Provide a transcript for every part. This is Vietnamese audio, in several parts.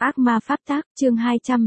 Ác ma pháp tác, chương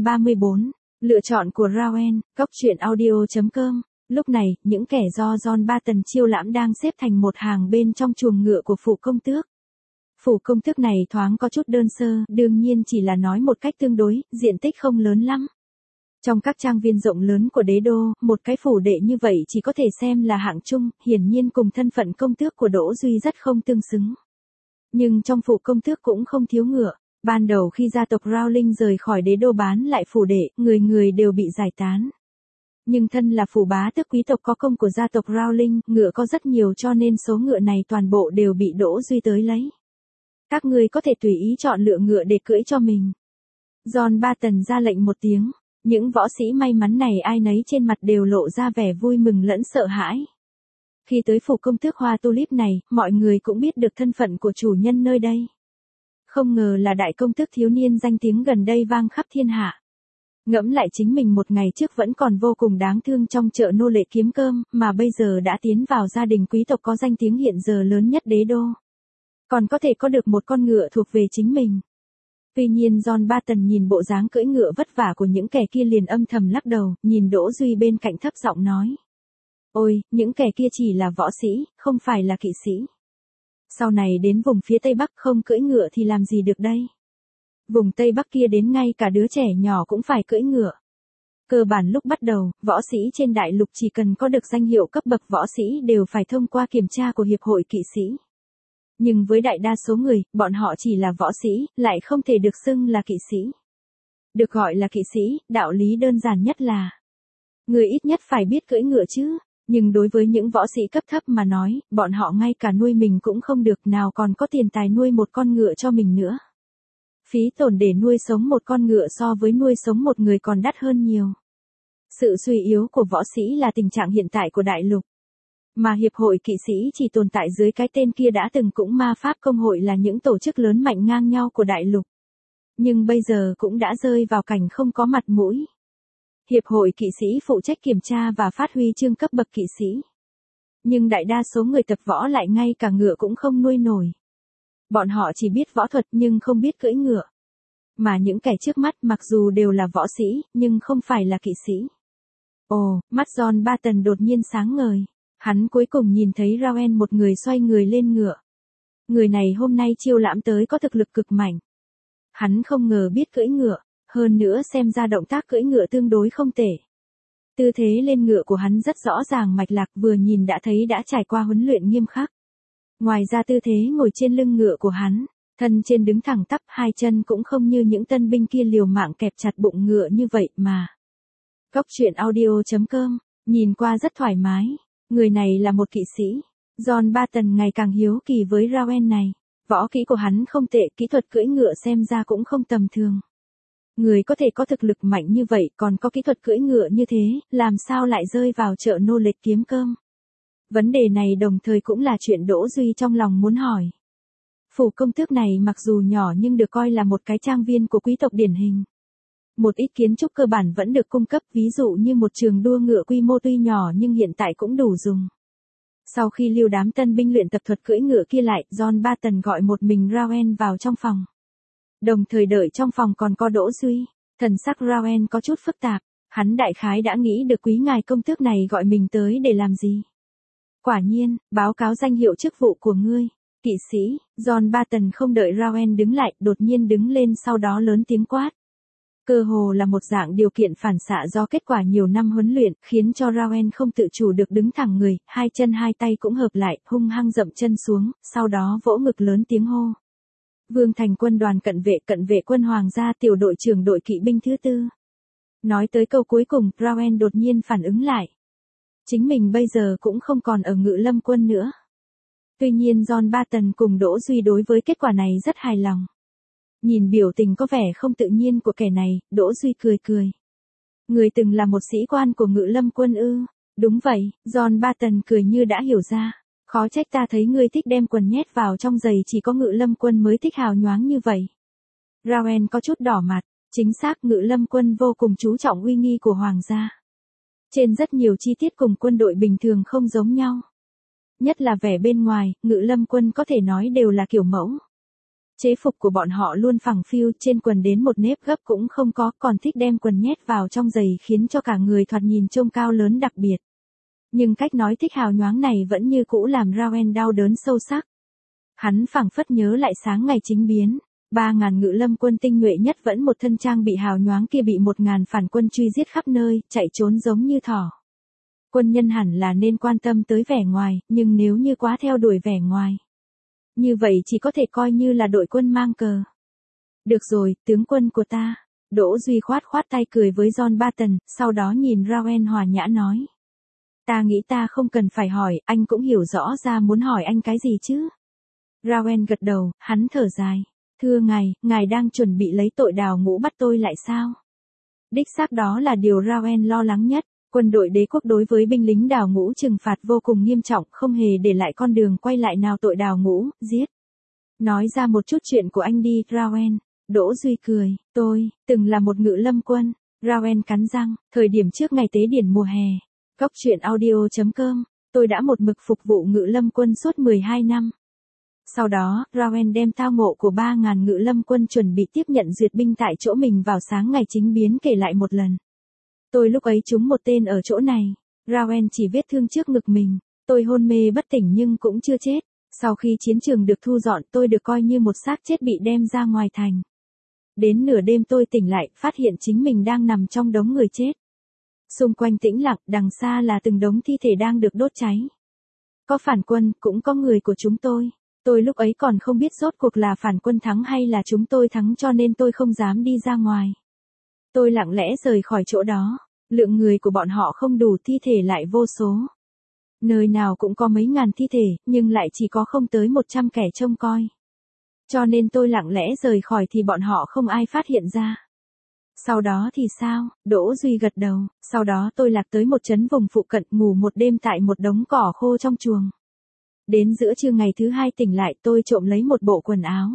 234. Lựa chọn của Rowan, góc truyện audio.com. Lúc này, những kẻ do John Barton chiêu lãm đang xếp thành một hàng bên trong chuồng ngựa của phủ công tước. Phủ công tước này thoáng có chút đơn sơ, đương nhiên chỉ là nói một cách tương đối, diện tích không lớn lắm. Trong các trang viên rộng lớn của đế đô, một cái phủ đệ như vậy chỉ có thể xem là hạng trung, hiển nhiên cùng thân phận công tước của Đỗ Duy rất không tương xứng. Nhưng trong phủ công tước cũng không thiếu ngựa. Ban đầu khi gia tộc Rowling rời khỏi đế đô bán lại phủ đệ, người người đều bị giải tán. Nhưng thân là phủ bá tước quý tộc có công của gia tộc Rowling, ngựa có rất nhiều cho nên số ngựa này toàn bộ đều bị Đỗ Duy tới lấy. Các ngươi có thể tùy ý chọn lựa ngựa để cưỡi cho mình. John Barton ra lệnh một tiếng, những võ sĩ may mắn này ai nấy trên mặt đều lộ ra vẻ vui mừng lẫn sợ hãi. Khi tới phủ công tước hoa tulip này, mọi người cũng biết được thân phận của chủ nhân nơi đây. Không ngờ là đại công tước thiếu niên danh tiếng gần đây vang khắp thiên hạ. Ngẫm lại chính mình một ngày trước vẫn còn vô cùng đáng thương trong chợ nô lệ kiếm cơm, mà bây giờ đã tiến vào gia đình quý tộc có danh tiếng hiện giờ lớn nhất đế đô. Còn có thể có được một con ngựa thuộc về chính mình. Tuy nhiên John Barton nhìn bộ dáng cưỡi ngựa vất vả của những kẻ kia liền âm thầm lắc đầu, nhìn Đỗ Duy bên cạnh thấp giọng nói. Ôi, những kẻ kia chỉ là võ sĩ, không phải là kỵ sĩ. Sau này đến vùng phía Tây Bắc không cưỡi ngựa thì làm gì được đây? Vùng Tây Bắc kia đến ngay cả đứa trẻ nhỏ cũng phải cưỡi ngựa. Cơ bản lúc bắt đầu, võ sĩ trên đại lục chỉ cần có được danh hiệu cấp bậc võ sĩ đều phải thông qua kiểm tra của Hiệp hội Kỵ sĩ. Nhưng với đại đa số người, bọn họ chỉ là võ sĩ, lại không thể được xưng là kỵ sĩ. Được gọi là kỵ sĩ, đạo lý đơn giản nhất là người ít nhất phải biết cưỡi ngựa chứ. Nhưng đối với những võ sĩ cấp thấp mà nói, bọn họ ngay cả nuôi mình cũng không được, nào còn có tiền tài nuôi một con ngựa cho mình nữa. Phí tổn để nuôi sống một con ngựa so với nuôi sống một người còn đắt hơn nhiều. Sự suy yếu của võ sĩ là tình trạng hiện tại của đại lục. Mà Hiệp hội Kỵ sĩ chỉ tồn tại dưới cái tên kia đã từng cũng ma pháp công hội là những tổ chức lớn mạnh ngang nhau của đại lục. Nhưng bây giờ cũng đã rơi vào cảnh không có mặt mũi. Hiệp hội Kỵ sĩ phụ trách kiểm tra và phát huy chương cấp bậc kỵ sĩ. Nhưng đại đa số người tập võ lại ngay cả ngựa cũng không nuôi nổi. Bọn họ chỉ biết võ thuật nhưng không biết cưỡi ngựa. Mà những kẻ trước mắt mặc dù đều là võ sĩ, nhưng không phải là kỵ sĩ. Ồ, mắt John Barton đột nhiên sáng ngời. Hắn cuối cùng nhìn thấy Rowan một người xoay người lên ngựa. Người này hôm nay chiêu lãm tới có thực lực cực mạnh. Hắn không ngờ biết cưỡi ngựa. Hơn nữa xem ra động tác cưỡi ngựa tương đối không tệ. Tư thế lên ngựa của hắn rất rõ ràng mạch lạc, vừa nhìn đã thấy đã trải qua huấn luyện nghiêm khắc. Ngoài ra tư thế ngồi trên lưng ngựa của hắn, thân trên đứng thẳng tắp, hai chân cũng không như những tân binh kia liều mạng kẹp chặt bụng ngựa như vậy mà. Góc truyện audio.com, nhìn qua rất thoải mái. Người này là một kỵ sĩ. John Barton ngày càng hiếu kỳ với Rowan này. Võ kỹ của hắn không tệ, kỹ thuật cưỡi ngựa xem ra cũng không tầm thường. Người có thể có thực lực mạnh như vậy còn có kỹ thuật cưỡi ngựa như thế, làm sao lại rơi vào chợ nô lệ kiếm cơm? Vấn đề này đồng thời cũng là chuyện Đỗ Duy trong lòng muốn hỏi. Phủ công tước này mặc dù nhỏ nhưng được coi là một cái trang viên của quý tộc điển hình. Một ít kiến trúc cơ bản vẫn được cung cấp, ví dụ như một trường đua ngựa quy mô tuy nhỏ nhưng hiện tại cũng đủ dùng. Sau khi lưu đám tân binh luyện tập thuật cưỡi ngựa kia lại, John Barton gọi một mình Rowan vào trong phòng. Đồng thời đợi trong phòng còn có Đỗ Duy. Thần sắc Rowan có chút phức tạp. Hắn đại khái đã nghĩ được quý ngài công tước này gọi mình tới để làm gì. Quả nhiên, báo cáo danh hiệu chức vụ của ngươi. Kỵ sĩ. John Barton không đợi Rowan đứng lại, đột nhiên đứng lên sau đó lớn tiếng quát. Cơ hồ là một dạng điều kiện phản xạ do kết quả nhiều năm huấn luyện, khiến cho Rowan không tự chủ được đứng thẳng người, hai chân hai tay cũng hợp lại, hung hăng dậm chân xuống, sau đó vỗ ngực lớn tiếng hô. Vương Thành quân đoàn cận vệ quân hoàng gia tiểu đội trưởng đội kỵ binh thứ 4. Nói tới câu cuối cùng, Rowan đột nhiên phản ứng lại. Chính mình bây giờ cũng không còn ở Ngự Lâm quân nữa. Tuy nhiên John Barton cùng Đỗ Duy đối với kết quả này rất hài lòng. Nhìn biểu tình có vẻ không tự nhiên của kẻ này, Đỗ Duy cười cười. Người từng là một sĩ quan của Ngự Lâm quân ư? Đúng vậy, John Barton cười như đã hiểu ra. Khó trách ta thấy ngươi thích đem quần nhét vào trong giày, chỉ có Ngự Lâm quân mới thích hào nhoáng như vậy. Rowan có chút đỏ mặt, chính xác Ngự Lâm quân vô cùng chú trọng uy nghi của hoàng gia. Trên rất nhiều chi tiết cùng quân đội bình thường không giống nhau. Nhất là vẻ bên ngoài, Ngự Lâm quân có thể nói đều là kiểu mẫu. Chế phục của bọn họ luôn phẳng phiu, trên quần đến một nếp gấp cũng không có, còn thích đem quần nhét vào trong giày khiến cho cả người thoạt nhìn trông cao lớn đặc biệt. Nhưng cách nói thích hào nhoáng này vẫn như cũ làm Rowan đau đớn sâu sắc. Hắn phảng phất nhớ lại sáng ngày chính biến, 3.000 ngự lâm quân tinh nhuệ nhất vẫn một thân trang bị hào nhoáng kia bị 1.000 phản quân truy giết khắp nơi, chạy trốn giống như thỏ. Quân nhân hẳn là nên quan tâm tới vẻ ngoài, nhưng nếu như quá theo đuổi vẻ ngoài, như vậy chỉ có thể coi như là đội quân mang cờ. Được rồi, tướng quân của ta. Đỗ Duy khoát khoát tay cười với John Barton, sau đó nhìn Rowan hòa nhã nói. Ta nghĩ ta không cần phải hỏi, anh cũng hiểu rõ ra muốn hỏi anh cái gì chứ. Rowan gật đầu, hắn thở dài. Thưa ngài đang chuẩn bị lấy tội đào ngũ bắt tôi lại sao? Đích xác đó là điều Rowan lo lắng nhất. Quân đội đế quốc đối với binh lính đào ngũ trừng phạt vô cùng nghiêm trọng, không hề để lại con đường quay lại nào tội đào ngũ, giết. Nói ra một chút chuyện của anh đi, Rowan. Đỗ Duy cười, tôi, từng là một ngự lâm quân. Rowan cắn răng, thời điểm trước ngày tế điển mùa hè. Góc truyện audio.com, tôi đã một mực phục vụ ngự lâm quân suốt 12 năm. Sau đó, Rowan đem tao ngộ của 3.000 ngự lâm quân chuẩn bị tiếp nhận duyệt binh tại chỗ mình vào sáng ngày chính biến kể lại một lần. Tôi lúc ấy trúng một tên ở chỗ này. Rowan chỉ vết thương trước ngực mình. Tôi hôn mê bất tỉnh nhưng cũng chưa chết. Sau khi chiến trường được thu dọn tôi được coi như một xác chết bị đem ra ngoài thành. Đến nửa đêm tôi tỉnh lại, phát hiện chính mình đang nằm trong đống người chết. Xung quanh tĩnh lặng, đằng xa là từng đống thi thể đang được đốt cháy. Có phản quân, cũng có người của chúng tôi. Tôi lúc ấy còn không biết rốt cuộc là phản quân thắng hay là chúng tôi thắng cho nên tôi không dám đi ra ngoài. Tôi lặng lẽ rời khỏi chỗ đó. Lượng người của bọn họ không đủ, thi thể lại vô số. Nơi nào cũng có mấy ngàn thi thể, nhưng lại chỉ có không tới 100 kẻ trông coi. Cho nên tôi lặng lẽ rời khỏi thì bọn họ không ai phát hiện ra. Sau đó thì sao? Đỗ Duy gật đầu. Sau đó tôi lạc tới một trấn vùng phụ cận, ngủ một đêm tại một đống cỏ khô trong chuồng. Đến giữa trưa ngày thứ hai tỉnh lại tôi trộm lấy một bộ quần áo.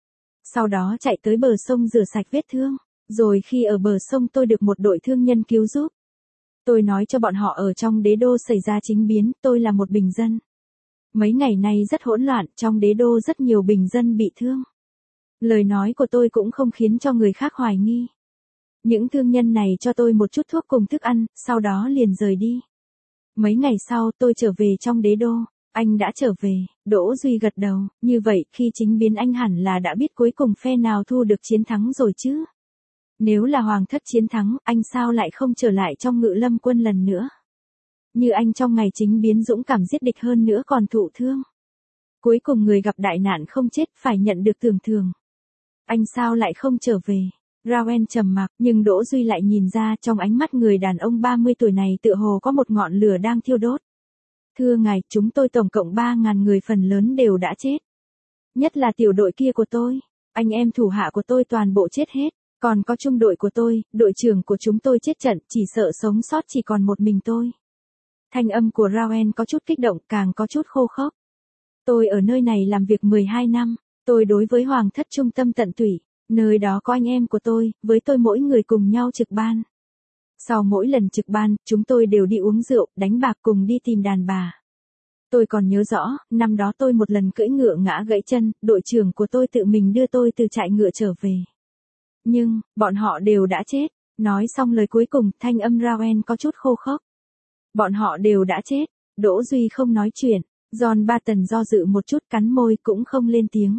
Sau đó chạy tới bờ sông rửa sạch vết thương. Rồi khi ở bờ sông tôi được một đội thương nhân cứu giúp. Tôi nói cho bọn họ ở trong đế đô xảy ra chính biến, tôi là một bình dân. Mấy ngày nay rất hỗn loạn, trong đế đô rất nhiều bình dân bị thương. Lời nói của tôi cũng không khiến cho người khác hoài nghi. Những thương nhân này cho tôi một chút thuốc cùng thức ăn, sau đó liền rời đi. Mấy ngày sau tôi trở về trong đế đô. Anh đã trở về, Đỗ Duy gật đầu, như vậy khi chính biến anh hẳn là đã biết cuối cùng phe nào thu được chiến thắng rồi chứ. Nếu là hoàng thất chiến thắng, anh sao lại không trở lại trong ngự lâm quân lần nữa? Như anh trong ngày chính biến dũng cảm giết địch hơn nữa còn thụ thương. Cuối cùng người gặp đại nạn không chết phải nhận được tưởng thưởng. Anh sao lại không trở về? Rowan trầm mặc, nhưng Đỗ Duy lại nhìn ra trong ánh mắt người đàn ông 30 tuổi này tựa hồ có một ngọn lửa đang thiêu đốt. Thưa ngài, chúng tôi tổng cộng 3.000 người phần lớn đều đã chết. Nhất là tiểu đội kia của tôi, anh em thủ hạ của tôi toàn bộ chết hết. Còn có trung đội của tôi, đội trưởng của chúng tôi chết trận, chỉ sợ sống sót chỉ còn một mình tôi. Thanh âm của Rowan có chút kích động, càng có chút khô khốc. Tôi ở nơi này làm việc 12 năm, tôi đối với hoàng thất trung tâm tận tụy, nơi đó có anh em của tôi, với tôi mỗi người cùng nhau trực ban. Sau mỗi lần trực ban, chúng tôi đều đi uống rượu, đánh bạc cùng đi tìm đàn bà. Tôi còn nhớ rõ, năm đó tôi một lần cưỡi ngựa ngã gãy chân, đội trưởng của tôi tự mình đưa tôi từ trại ngựa trở về. Nhưng, bọn họ đều đã chết. Nói xong lời cuối cùng, thanh âm Rowan có chút khô khốc. Bọn họ đều đã chết. Đỗ Duy không nói chuyện. John Barton do dự một chút cắn môi cũng không lên tiếng.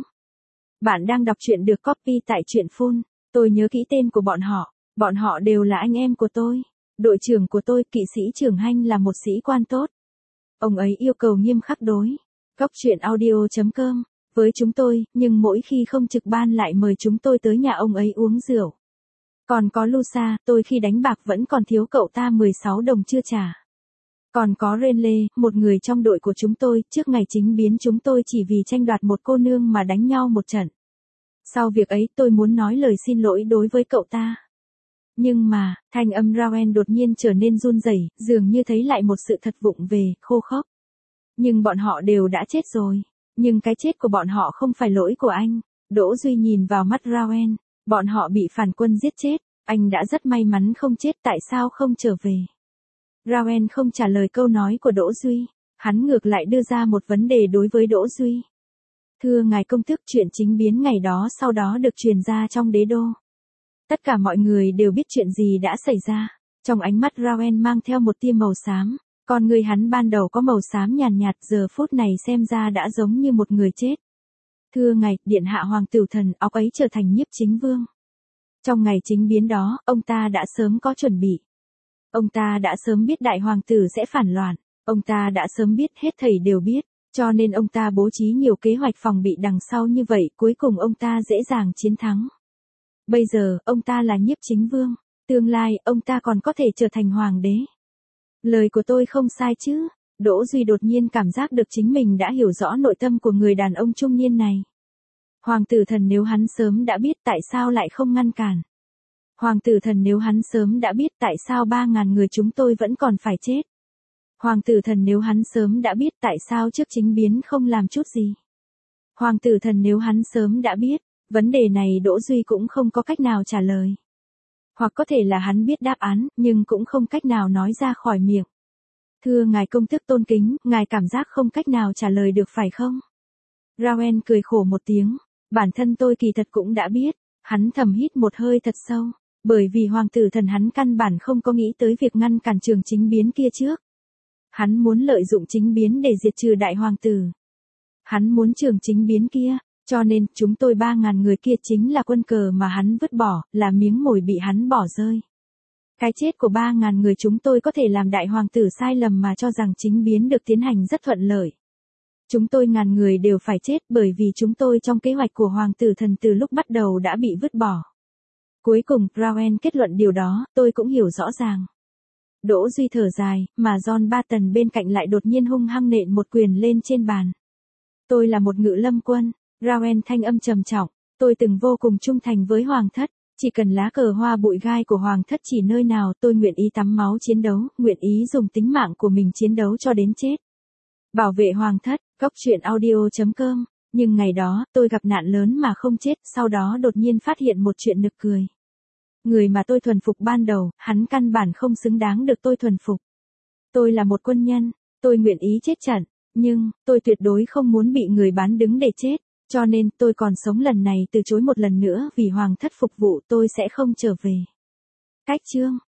Bạn đang đọc truyện được copy tại truyện phun. Tôi nhớ kỹ tên của bọn họ. Bọn họ đều là anh em của tôi. Đội trưởng của tôi, kỵ sĩ trưởng Hanh là một sĩ quan tốt. Ông ấy yêu cầu nghiêm khắc đối. Góc truyện audio.com. Với chúng tôi, nhưng mỗi khi không trực ban lại mời chúng tôi tới nhà ông ấy uống rượu. Còn có Lusa, tôi khi đánh bạc vẫn còn thiếu cậu ta 16 đồng chưa trả. Còn có Renle, một người trong đội của chúng tôi, trước ngày chính biến chúng tôi chỉ vì tranh đoạt một cô nương mà đánh nhau một trận. Sau việc ấy tôi muốn nói lời xin lỗi đối với cậu ta. Nhưng mà, thanh âm Rowan đột nhiên trở nên run rẩy, dường như thấy lại một sự thật vụng về, khô khốc. Nhưng bọn họ đều đã chết rồi. Nhưng cái chết của bọn họ không phải lỗi của anh. Đỗ Duy nhìn vào mắt Rowan. Bọn họ bị phản quân giết chết. Anh đã rất may mắn không chết, tại sao không trở về? Rowan không trả lời câu nói của Đỗ Duy. Hắn ngược lại đưa ra một vấn đề đối với Đỗ Duy. Thưa ngài công tước, chuyện chính biến ngày đó sau đó được truyền ra trong đế đô. Tất cả mọi người đều biết chuyện gì đã xảy ra. Trong ánh mắt Rowan mang theo một tia màu xám. Con người hắn ban đầu có màu xám nhàn nhạt, giờ phút này xem ra đã giống như một người chết. Thưa ngài, điện hạ hoàng tử thần, óc ấy trở thành nhiếp chính vương. Trong ngày chính biến đó, ông ta đã sớm có chuẩn bị. Ông ta đã sớm biết đại hoàng tử sẽ phản loạn. Ông ta đã sớm biết, hết thảy đều biết. Cho nên ông ta bố trí nhiều kế hoạch phòng bị đằng sau như vậy, cuối cùng ông ta dễ dàng chiến thắng. Bây giờ, ông ta là nhiếp chính vương. Tương lai, ông ta còn có thể trở thành hoàng đế. Lời của tôi không sai chứ? Đỗ Duy đột nhiên cảm giác được chính mình đã hiểu rõ nội tâm của người đàn ông trung niên này. Hoàng tử thần nếu hắn sớm đã biết tại sao lại không ngăn cản. Hoàng tử thần nếu hắn sớm đã biết tại sao 3.000 người chúng tôi vẫn còn phải chết. Hoàng tử thần nếu hắn sớm đã biết tại sao trước chính biến không làm chút gì. Hoàng tử thần nếu hắn sớm đã biết, vấn đề này Đỗ Duy cũng không có cách nào trả lời. Hoặc có thể là hắn biết đáp án, nhưng cũng không cách nào nói ra khỏi miệng. Thưa ngài công tước tôn kính, ngài cảm giác không cách nào trả lời được phải không? Rowan cười khổ một tiếng, bản thân tôi kỳ thật cũng đã biết, hắn thầm hít một hơi thật sâu, bởi vì hoàng tử thần hắn căn bản không có nghĩ tới việc ngăn cản trường chính biến kia trước. Hắn muốn lợi dụng chính biến để diệt trừ đại hoàng tử. Hắn muốn trường chính biến kia, cho nên chúng tôi 3.000 người kia chính là quân cờ mà hắn vứt bỏ, là miếng mồi bị hắn bỏ rơi. Cái chết của 3.000 người chúng tôi có thể làm đại hoàng tử sai lầm mà cho rằng chính biến được tiến hành rất thuận lợi. Chúng tôi 1.000 người đều phải chết bởi vì chúng tôi trong kế hoạch của hoàng tử thần từ lúc bắt đầu đã bị vứt bỏ. Cuối cùng, Rowan kết luận điều đó, tôi cũng hiểu rõ ràng. Đỗ Duy thở dài, mà John Barton bên cạnh lại đột nhiên hung hăng nện một quyền lên trên bàn. Tôi là một ngự lâm quân, Rowan thanh âm trầm trọng, tôi từng vô cùng trung thành với hoàng thất, chỉ cần lá cờ hoa bụi gai của hoàng thất chỉ nơi nào tôi nguyện ý tắm máu chiến đấu, nguyện ý dùng tính mạng của mình chiến đấu cho đến chết. Bảo vệ hoàng thất, góc truyện audio.com, nhưng ngày đó, tôi gặp nạn lớn mà không chết, sau đó đột nhiên phát hiện một chuyện nực cười. Người mà tôi thuần phục ban đầu, hắn căn bản không xứng đáng được tôi thuần phục. Tôi là một quân nhân, tôi nguyện ý chết trận, nhưng, tôi tuyệt đối không muốn bị người bán đứng để chết, cho nên tôi còn sống lần này từ chối một lần nữa vì hoàng thất phục vụ tôi sẽ không trở về. Cách chương